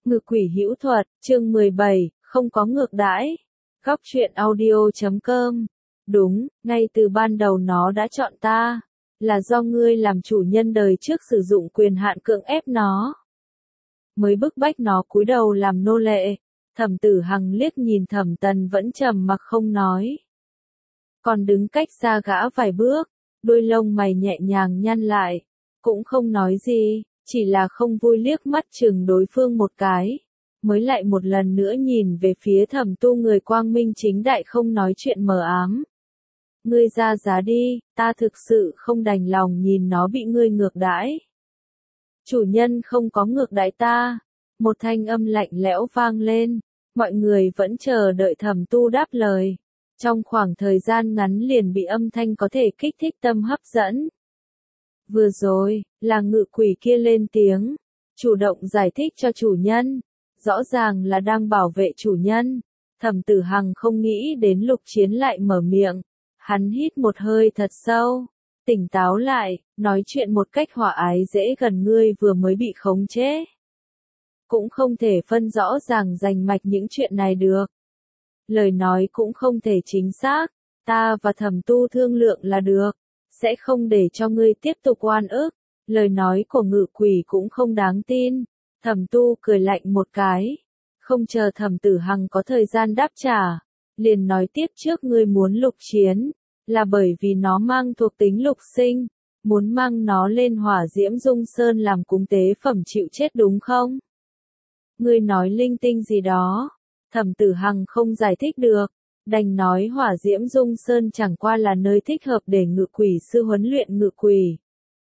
Ngự quỷ hữu thuật, chương 17, không có ngược đãi. Góc truyện audio.com. Đúng, ngay từ ban đầu nó đã chọn ta. Là do ngươi làm chủ nhân đời trước sử dụng quyền hạn cưỡng ép nó. Mới bức bách nó cúi đầu làm nô lệ. Thẩm Tử Hằng liếc nhìn Thẩm Tần vẫn trầm mặc không nói. Còn đứng cách xa gã vài bước, đôi lông mày nhẹ nhàng nhăn lại. Cũng không nói gì, chỉ là không vui liếc mắt chừng đối phương một cái. Mới lại một lần nữa nhìn về phía Thẩm Tu người quang minh chính đại không nói chuyện mờ ám. Ngươi ra giá đi, ta thực sự không đành lòng nhìn nó bị ngươi ngược đãi. Chủ nhân không có ngược đãi ta. Một thanh âm lạnh lẽo vang lên, mọi người vẫn chờ đợi Thẩm Tu đáp lời. Trong khoảng thời gian ngắn liền bị âm thanh có thể kích thích tâm hấp dẫn. Vừa rồi, là ngự quỷ kia lên tiếng, chủ động giải thích cho chủ nhân, rõ ràng là đang bảo vệ chủ nhân. Thẩm Tử Hằng không nghĩ đến Lục Chiến lại mở miệng, hắn hít một hơi thật sâu, tỉnh táo lại, nói chuyện một cách hòa ái dễ gần. Ngươi vừa mới bị khống chế, cũng không thể phân rõ ràng rành mạch những chuyện này được. Lời nói cũng không thể chính xác, ta và Thẩm Tu thương lượng là được, sẽ không để cho ngươi tiếp tục oan ức. Lời nói của ngự quỷ cũng không đáng tin. Thẩm Tu cười lạnh một cái, không chờ Thẩm Tử Hằng có thời gian đáp trả, liền nói tiếp, trước ngươi muốn Lục Chiến, là bởi vì nó mang thuộc tính lục sinh, muốn mang nó lên Hỏa Diễm Dung Sơn làm cúng tế phẩm chịu chết đúng không? Ngươi nói linh tinh gì đó? Thẩm Tử Hằng không giải thích được, đành nói Hỏa Diễm Dung Sơn chẳng qua là nơi thích hợp để ngự quỷ sư huấn luyện ngự quỷ.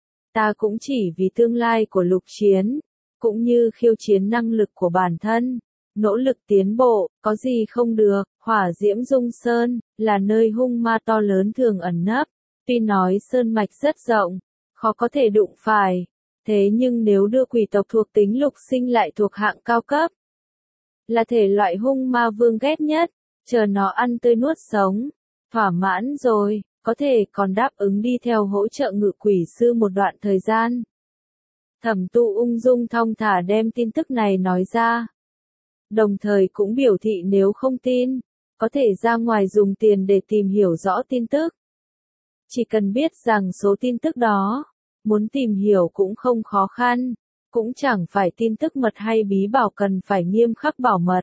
Ta cũng chỉ vì tương lai của Lục Chiến, cũng như khiêu chiến năng lực của bản thân, nỗ lực tiến bộ, có gì không được. Hỏa Diễm Dung Sơn là nơi hung ma to lớn thường ẩn nấp, tuy nói sơn mạch rất rộng, khó có thể đụng phải, thế nhưng nếu đưa quỷ tộc thuộc tính lục sinh lại thuộc hạng cao cấp, là thể loại hung ma vương ghét nhất, chờ nó ăn tươi nuốt sống, thỏa mãn rồi, có thể còn đáp ứng đi theo hỗ trợ ngự quỷ sư một đoạn thời gian. Thẩm Tu ung dung thong thả đem tin tức này nói ra, đồng thời cũng biểu thị nếu không tin, có thể ra ngoài dùng tiền để tìm hiểu rõ tin tức. Chỉ cần biết rằng số tin tức đó, muốn tìm hiểu cũng không khó khăn, cũng chẳng phải tin tức mật hay bí bảo cần phải nghiêm khắc bảo mật.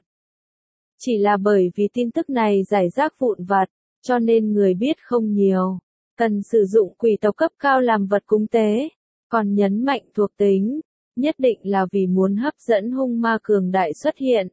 Chỉ là bởi vì tin tức này rải rác vụn vặt, cho nên người biết không nhiều, cần sử dụng quỷ tộc cấp cao làm vật cúng tế, còn nhấn mạnh thuộc tính, nhất định là vì muốn hấp dẫn hung ma cường đại xuất hiện.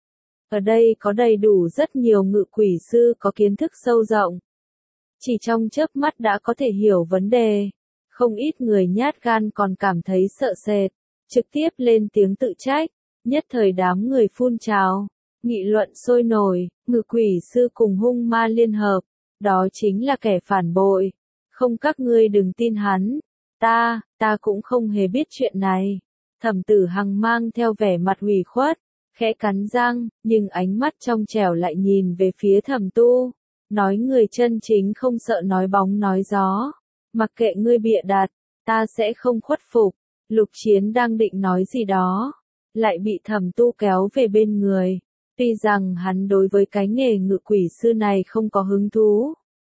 Ở đây có đầy đủ rất nhiều ngự quỷ sư có kiến thức sâu rộng. Chỉ trong chớp mắt đã có thể hiểu vấn đề. Không ít người nhát gan còn cảm thấy sợ sệt, trực tiếp lên tiếng tự trách. Nhất thời đám người phun trào, nghị luận sôi nổi, ngự quỷ sư cùng hung ma liên hợp. Đó chính là kẻ phản bội. Không, các ngươi đừng tin hắn. Ta cũng không hề biết chuyện này. Thẩm Tử Hằng mang theo vẻ mặt ủy khuất, khẽ cắn răng, nhưng ánh mắt trong trẻo lại nhìn về phía Thẩm Tu, nói người chân chính không sợ nói bóng nói gió, mặc kệ ngươi bịa đặt, ta sẽ không khuất phục. Lục Chiến đang định nói gì đó, lại bị Thẩm Tu kéo về bên người, tuy rằng hắn đối với cái nghề ngự quỷ sư này không có hứng thú.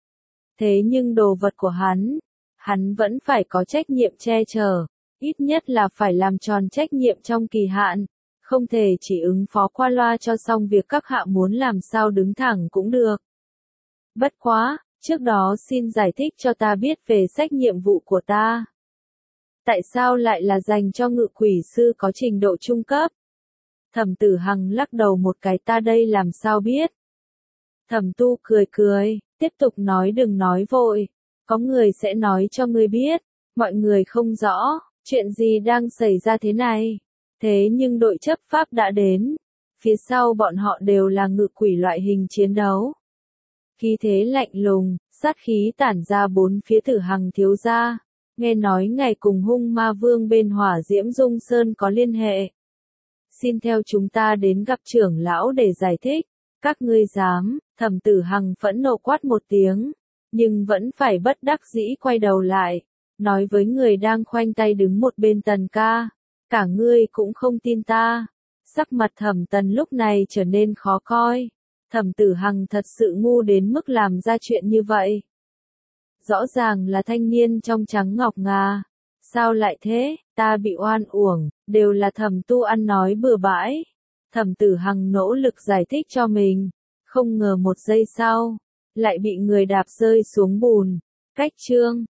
Thế nhưng đồ vật của hắn vẫn phải có trách nhiệm che chở, ít nhất là phải làm tròn trách nhiệm trong kỳ hạn. Không thể chỉ ứng phó qua loa cho xong việc, các hạ muốn làm sao đứng thẳng cũng được. Bất quá, trước đó xin giải thích cho ta biết về sách nhiệm vụ của ta. Tại sao lại là dành cho ngự quỷ sư có trình độ trung cấp? Thẩm Tử Hằng lắc đầu một cái, ta đây làm sao biết? Thẩm Tu cười, tiếp tục nói, đừng nói vội, có người sẽ nói cho ngươi biết, mọi người không rõ, chuyện gì đang xảy ra thế này. Thế nhưng đội chấp pháp đã đến, phía sau bọn họ đều là ngự quỷ loại hình chiến đấu. Khí thế lạnh lùng, sát khí tản ra bốn phía. Tử Hằng thiếu gia, nghe nói ngài cùng hung ma vương bên Hỏa Diễm Dung Sơn có liên hệ. Xin theo chúng ta đến gặp trưởng lão để giải thích. Các ngươi dám? Thẩm Tử Hằng phẫn nộ quát một tiếng, nhưng vẫn phải bất đắc dĩ quay đầu lại, nói với người đang khoanh tay đứng một bên, Tần ca. Cả ngươi cũng không tin ta, Sắc mặt Thẩm Tần lúc này trở nên khó coi. Thẩm Tử Hằng thật sự ngu đến mức làm ra chuyện như vậy. Rõ ràng là thanh niên trong trắng ngọc ngà. Sao lại thế, ta bị oan uổng, đều là Thẩm Tu ăn nói bừa bãi. Thẩm Tử Hằng nỗ lực giải thích cho mình. Không ngờ một giây sau, lại bị người đạp rơi xuống bùn. Cách chương